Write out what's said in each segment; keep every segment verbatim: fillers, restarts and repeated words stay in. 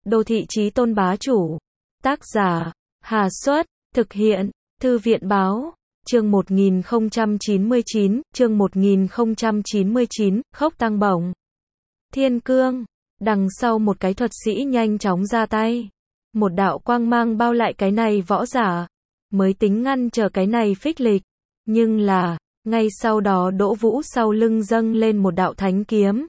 Đô thị chí tôn bá chủ. Tác giả, Hà Xuất, thực hiện, Thư viện báo, chương một nghìn không trăm chín mươi chín, chương một nghìn không trăm chín mươi chín, khốc tăng bổng. Thiên cương, đằng sau một cái thuật sĩ nhanh chóng ra tay. Một đạo quang mang bao lại cái này võ giả, mới tính ngăn trở cái này phích lịch. Nhưng là, ngay sau đó Đỗ Vũ sau lưng dâng lên một đạo thánh kiếm.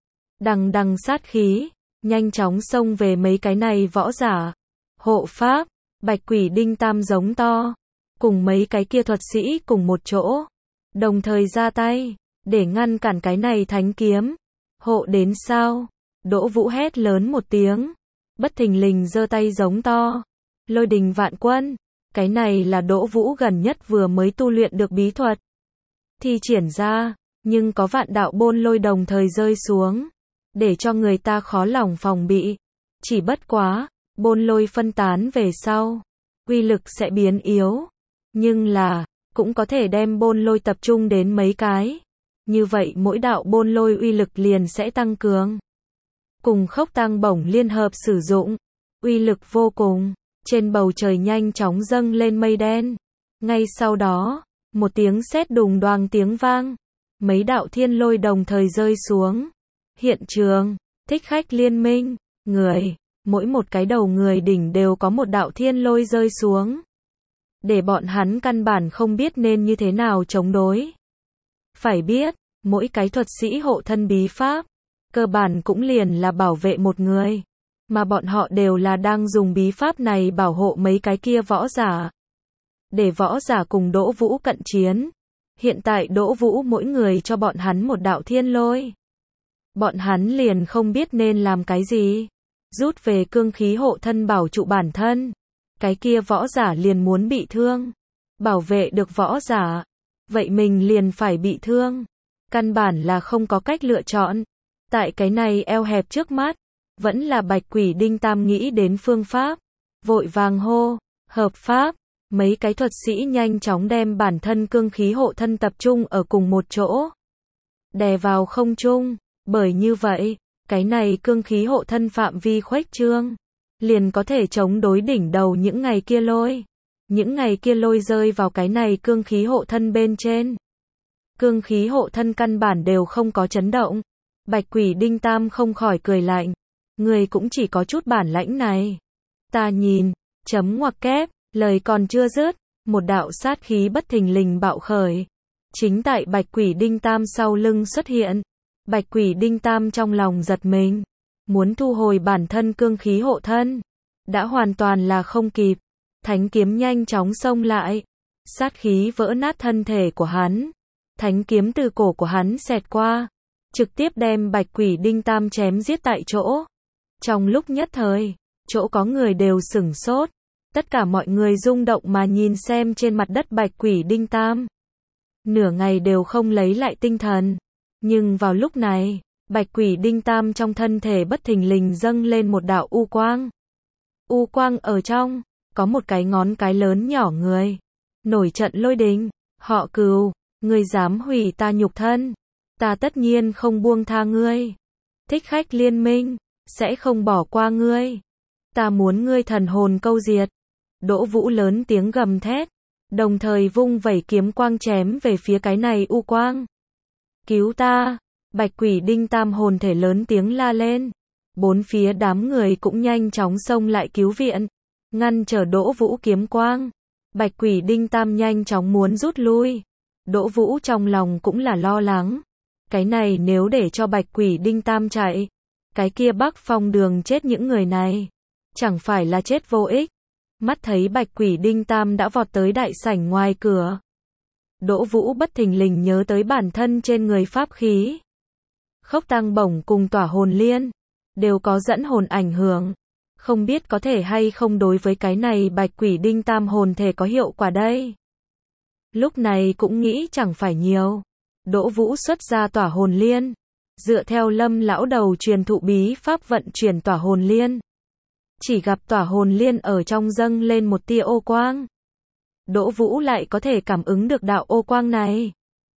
Đằng đằng sát khí, nhanh chóng xông về mấy cái này võ giả. Hộ pháp, Bạch Quỷ Đinh Tam giống to, cùng mấy cái kia thuật sĩ cùng một chỗ, đồng thời ra tay, để ngăn cản cái này thánh kiếm. Hộ đến sao? Đỗ Vũ hét lớn một tiếng, bất thình lình giơ tay giống to. Lôi đình vạn quân, cái này là Đỗ Vũ gần nhất vừa mới tu luyện được bí thuật. Thi triển ra, nhưng có vạn đạo bôn lôi đồng thời rơi xuống, để cho người ta khó lòng phòng bị. Chỉ bất quá, bôn lôi phân tán về sau, uy lực sẽ biến yếu. Nhưng là, cũng có thể đem bôn lôi tập trung đến mấy cái. Như vậy mỗi đạo bôn lôi uy lực liền sẽ tăng cường. Cùng khốc tăng bổng liên hợp sử dụng, uy lực vô cùng. Trên bầu trời nhanh chóng dâng lên mây đen. Ngay sau đó, một tiếng sét đùng đoàng tiếng vang. Mấy đạo thiên lôi đồng thời rơi xuống. Hiện trường, thích khách liên minh, người, mỗi một cái đầu người đỉnh đều có một đạo thiên lôi rơi xuống. Để bọn hắn căn bản không biết nên như thế nào chống đối. Phải biết, mỗi cái thuật sĩ hộ thân bí pháp, cơ bản cũng liền là bảo vệ một người. Mà bọn họ đều là đang dùng bí pháp này bảo hộ mấy cái kia võ giả. Để võ giả cùng Đỗ Vũ cận chiến. Hiện tại Đỗ Vũ mỗi người cho bọn hắn một đạo thiên lôi. Bọn hắn liền không biết nên làm cái gì. Rút về cương khí hộ thân bảo trụ bản thân. Cái kia võ giả liền muốn bị thương. Bảo vệ được võ giả. Vậy mình liền phải bị thương. Căn bản là không có cách lựa chọn. Tại cái này eo hẹp trước mắt, vẫn là Bạch Quỷ Đinh Tam nghĩ đến phương pháp. Vội vàng hô, hợp pháp. Mấy cái thuật sĩ nhanh chóng đem bản thân cương khí hộ thân tập trung ở cùng một chỗ. Đè vào không trung. Bởi như vậy, cái này cương khí hộ thân phạm vi khuếch trương, liền có thể chống đối đỉnh đầu những ngày kia lôi. Những ngày kia lôi rơi vào cái này cương khí hộ thân bên trên. Cương khí hộ thân căn bản đều không có chấn động. Bạch Quỷ Đinh Tam không khỏi cười lạnh. Người cũng chỉ có chút bản lãnh này. Ta nhìn, chấm ngoặc kép, lời còn chưa dứt, một đạo sát khí bất thình lình bạo khởi. Chính tại Bạch Quỷ Đinh Tam sau lưng xuất hiện. Bạch Quỷ Đinh Tam trong lòng giật mình, muốn thu hồi bản thân cương khí hộ thân, đã hoàn toàn là không kịp. Thánh kiếm nhanh chóng xông lại, sát khí vỡ nát thân thể của hắn. Thánh kiếm từ cổ của hắn xẹt qua, trực tiếp đem Bạch Quỷ Đinh Tam chém giết tại chỗ. Trong lúc nhất thời, chỗ có người đều sửng sốt, tất cả mọi người rung động mà nhìn xem trên mặt đất Bạch Quỷ Đinh Tam. Nửa ngày đều không lấy lại tinh thần. Nhưng vào lúc này, Bạch Quỷ Đinh Tam trong thân thể bất thình lình dâng lên một đạo u quang. U quang ở trong, có một cái ngón cái lớn nhỏ người. Nổi trận lôi đình, họ Cừu, ngươi dám hủy ta nhục thân. Ta tất nhiên không buông tha ngươi. Thích khách liên minh, sẽ không bỏ qua ngươi. Ta muốn ngươi thần hồn câu diệt. Đỗ Vũ lớn tiếng gầm thét, đồng thời vung vẩy kiếm quang chém về phía cái này u quang. Cứu ta! Bạch Quỷ Đinh Tam hồn thể lớn tiếng la lên. Bốn phía đám người cũng nhanh chóng xông lại cứu viện, ngăn trở Đỗ Vũ kiếm quang. Bạch Quỷ Đinh Tam nhanh chóng muốn rút lui. Đỗ Vũ trong lòng cũng là lo lắng. Cái này nếu để cho Bạch Quỷ Đinh Tam chạy, cái kia Bắc Phong đường chết những người này, chẳng phải là chết vô ích. Mắt thấy Bạch Quỷ Đinh Tam đã vọt tới đại sảnh ngoài cửa. Đỗ Vũ bất thình lình nhớ tới bản thân trên người pháp khí. Khốc tăng bổng cùng tỏa hồn liên, đều có dẫn hồn ảnh hưởng. Không biết có thể hay không đối với cái này Bạch Quỷ Đinh Tam hồn thể có hiệu quả đây. Lúc này cũng nghĩ chẳng phải nhiều. Đỗ Vũ xuất ra tỏa hồn liên. Dựa theo Lâm lão đầu truyền thụ bí pháp vận chuyển tỏa hồn liên. Chỉ gặp tỏa hồn liên ở trong dâng lên một tia ô quang. Đỗ Vũ lại có thể cảm ứng được đạo ô quang này.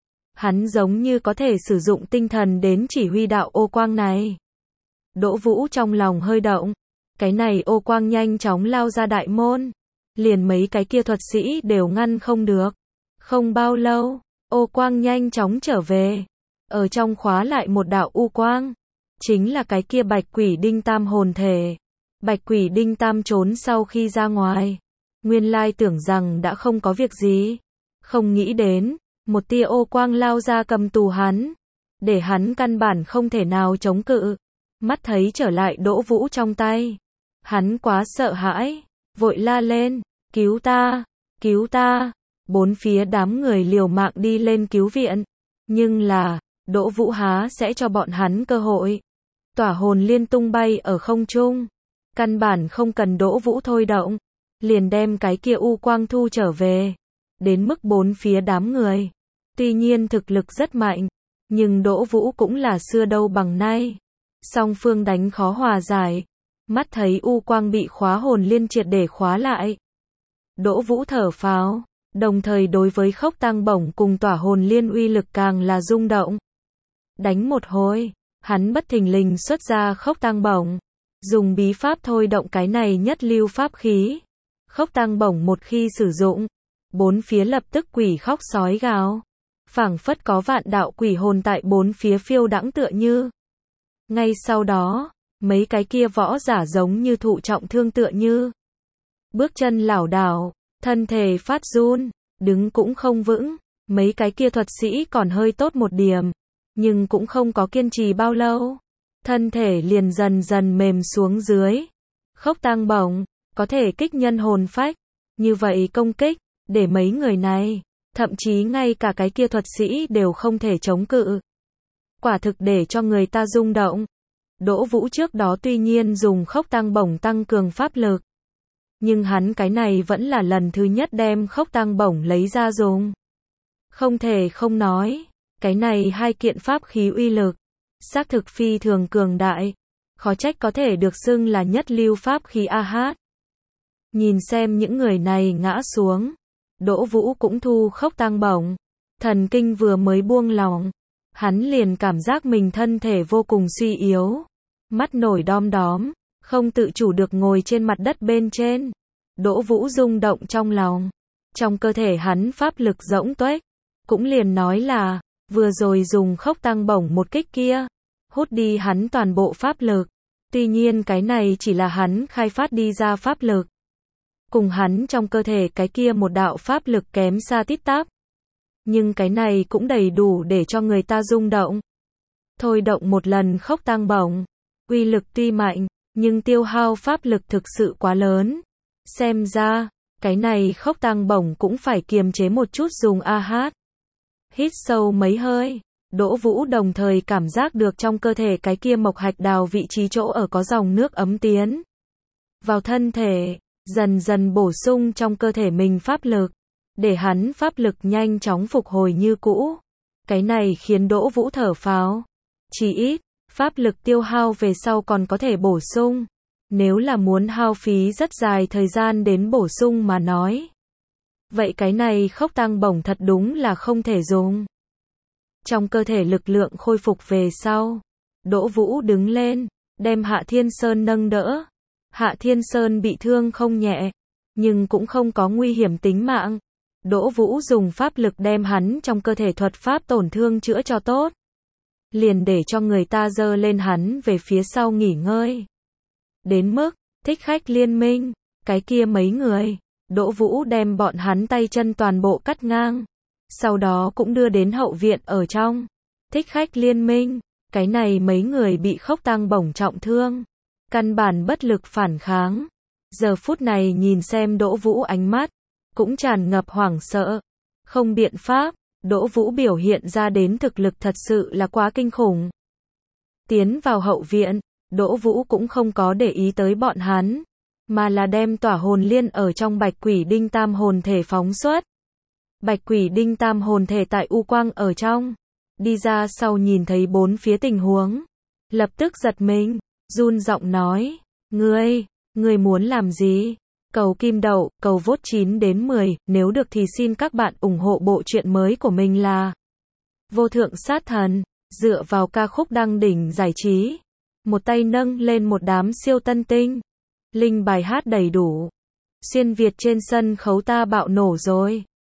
Hắn giống như có thể sử dụng tinh thần đến chỉ huy đạo ô quang này. Đỗ Vũ trong lòng hơi động. Cái này ô quang nhanh chóng lao ra đại môn. Liền mấy cái kia thuật sĩ đều ngăn không được. Không bao lâu, ô quang nhanh chóng trở về. Ở trong khóa lại một đạo u quang. Chính là cái kia bạch quỷ đinh tam hồn thể. Bạch quỷ đinh tam trốn sau khi ra ngoài. Nguyên lai tưởng rằng đã không có việc gì. Không nghĩ đến, một tia ô quang lao ra cầm tù hắn. Để hắn căn bản không thể nào chống cự. Mắt thấy trở lại Đỗ Vũ trong tay. Hắn quá sợ hãi. Vội la lên, cứu ta, cứu ta. Bốn phía đám người liều mạng đi lên cứu viện. Nhưng là, Đỗ Vũ há sẽ cho bọn hắn cơ hội. Tỏa hồn liên tung bay ở không trung. Căn bản không cần Đỗ Vũ thôi động. Liền đem cái kia u quang thu trở về. Đến mức bốn phía đám người. Tuy nhiên thực lực rất mạnh. Nhưng Đỗ Vũ cũng là xưa đâu bằng nay. Song phương đánh khó hòa giải. Mắt thấy u quang bị khóa hồn liên triệt để khóa lại. Đỗ Vũ thở phào. Đồng thời đối với khốc tang bổng cùng tỏa hồn liên uy lực càng là rung động. Đánh một hồi. Hắn bất thình lình xuất ra khốc tang bổng. Dùng bí pháp thôi động cái này nhất lưu pháp khí. Khốc tang bổng một khi sử dụng. Bốn phía lập tức quỷ khóc sói gào. Phảng phất có vạn đạo quỷ hồn tại bốn phía phiêu đãng tựa như. Ngay sau đó, mấy cái kia võ giả giống như thụ trọng thương tựa như. Bước chân lảo đảo, thân thể phát run, đứng cũng không vững. Mấy cái kia thuật sĩ còn hơi tốt một điểm, nhưng cũng không có kiên trì bao lâu. Thân thể liền dần dần mềm xuống dưới. Khốc tang bổng, có thể kích nhân hồn phách. Như vậy công kích, để mấy người này, thậm chí ngay cả cái kia thuật sĩ đều không thể chống cự. Quả thực để cho người ta rung động. Đỗ Vũ trước đó tuy nhiên dùng khốc tang bổng tăng cường pháp lực. Nhưng hắn cái này vẫn là lần thứ nhất đem khốc tang bổng lấy ra dùng. Không thể không nói, cái này hai kiện pháp khí uy lực, xác thực phi thường cường đại. Khó trách có thể được xưng là nhất lưu pháp khí a hát. Nhìn xem những người này ngã xuống. Đỗ Vũ cũng thu khốc tang bổng. Thần kinh vừa mới buông lỏng. Hắn liền cảm giác mình thân thể vô cùng suy yếu. Mắt nổi đom đóm. Không tự chủ được ngồi trên mặt đất bên trên. Đỗ Vũ rung động trong lòng. Trong cơ thể hắn pháp lực rỗng tuếch. Cũng liền nói là, vừa rồi dùng khốc tang bổng một kích kia. Hút đi hắn toàn bộ pháp lực. Tuy nhiên cái này chỉ là hắn khai phát đi ra pháp lực. Cùng hắn trong cơ thể cái kia một đạo pháp lực kém xa tít tắp. Nhưng cái này cũng đầy đủ để cho người ta rung động. Thôi động một lần khốc tang bổng. Uy lực tuy mạnh, nhưng tiêu hao pháp lực thực sự quá lớn. Xem ra, cái này khốc tang bổng cũng phải kiềm chế một chút dùng a hát. Hít sâu mấy hơi. Đỗ Vũ đồng thời cảm giác được trong cơ thể cái kia mộc hạch đào vị trí chỗ ở có dòng nước ấm tiến vào thân thể, dần dần bổ sung trong cơ thể mình pháp lực, để hắn pháp lực nhanh chóng phục hồi như cũ. Cái này khiến Đỗ Vũ thở phào. Chỉ ít, pháp lực tiêu hao về sau còn có thể bổ sung. Nếu là muốn hao phí rất dài thời gian đến bổ sung mà nói. Vậy cái này khốc tang bổng thật đúng là không thể dùng. Trong cơ thể lực lượng khôi phục về sau. Đỗ Vũ đứng lên, đem Hạ Thiên Sơn nâng đỡ. Hạ Thiên Sơn bị thương không nhẹ, nhưng cũng không có nguy hiểm tính mạng. Đỗ Vũ dùng pháp lực đem hắn trong cơ thể thuật pháp tổn thương chữa cho tốt. Liền để cho người ta dơ lên hắn về phía sau nghỉ ngơi. Đến mức, thích khách liên minh, cái kia mấy người, Đỗ Vũ đem bọn hắn tay chân toàn bộ cắt ngang. Sau đó cũng đưa đến hậu viện ở trong. Thích khách liên minh, cái này mấy người bị khốc tang bổng trọng thương. Căn bản bất lực phản kháng. Giờ phút này nhìn xem Đỗ Vũ ánh mắt, cũng tràn ngập hoảng sợ. Không biện pháp, Đỗ Vũ biểu hiện ra đến thực lực thật sự là quá kinh khủng. Tiến vào hậu viện, Đỗ Vũ cũng không có để ý tới bọn hắn, mà là đem tỏa hồn liên ở trong bạch quỷ đinh tam hồn thể phóng xuất. Bạch quỷ đinh tam hồn thể tại u quang ở trong. Đi ra sau nhìn thấy bốn phía tình huống. Lập tức giật mình, run giọng nói, ngươi, ngươi muốn làm gì? Cầu kim đậu, cầu vote chín đến mười, nếu được thì xin các bạn ủng hộ bộ truyện mới của mình là Vô Thượng Sát Thần, dựa vào ca khúc đăng đỉnh giải trí. Một tay nâng lên một đám siêu tân tinh, Linh bài hát đầy đủ. Xuyên Việt trên sân khấu ta bạo nổ rồi.